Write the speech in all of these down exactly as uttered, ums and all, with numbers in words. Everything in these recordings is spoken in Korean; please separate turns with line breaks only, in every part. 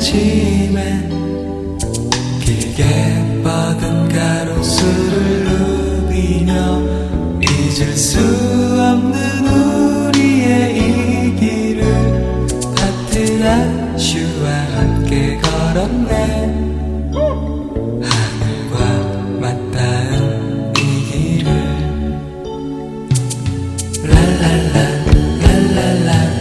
아침에 길게 뻗은 가로수를 누비며 잊을 수 없는 우리의 이 길을 파트라슈와 함께 걸었네. 하늘과 맞닿은 이 길을 랄랄라 랄랄라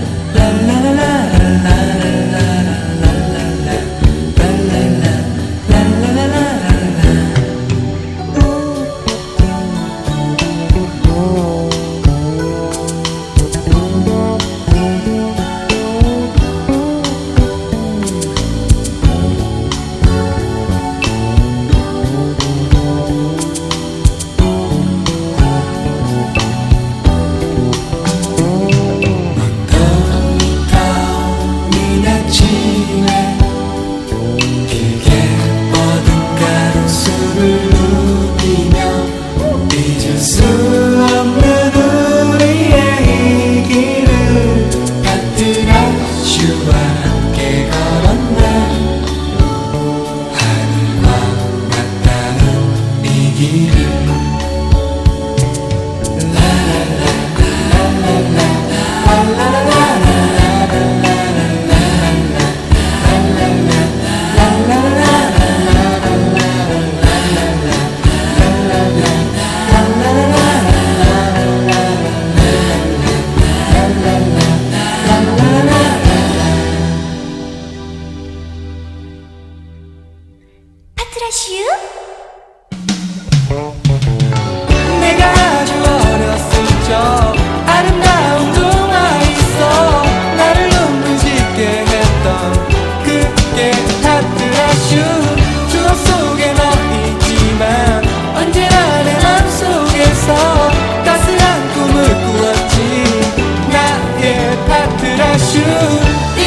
내가 아주 어렸을 적 아름다운 동화 있어. 나를 눈물 짓게 했던 그게 파트라슈. 추억 속에 너 있지만 언제나 내 맘속에서 따스한 꿈을 꾸었지. 나의 파트라슈.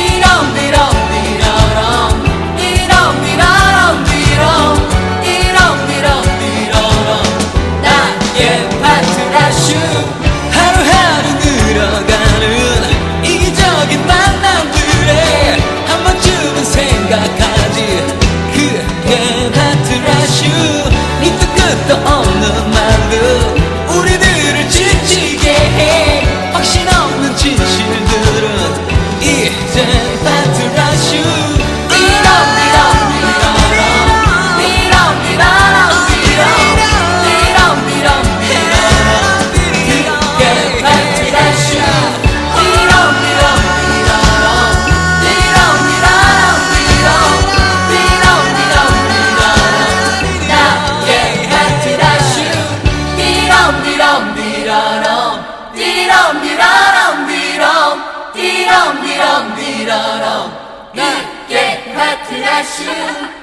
하루하루 늘어가는 이기적인 만남들에 한 번쯤은 생각하지. 그게 파트라슈. 밑도 끝도 없는 말로 우리들을 지치게 해. 확신 없는 진실들은 이젠 파트라슈. 이게 파트라슈.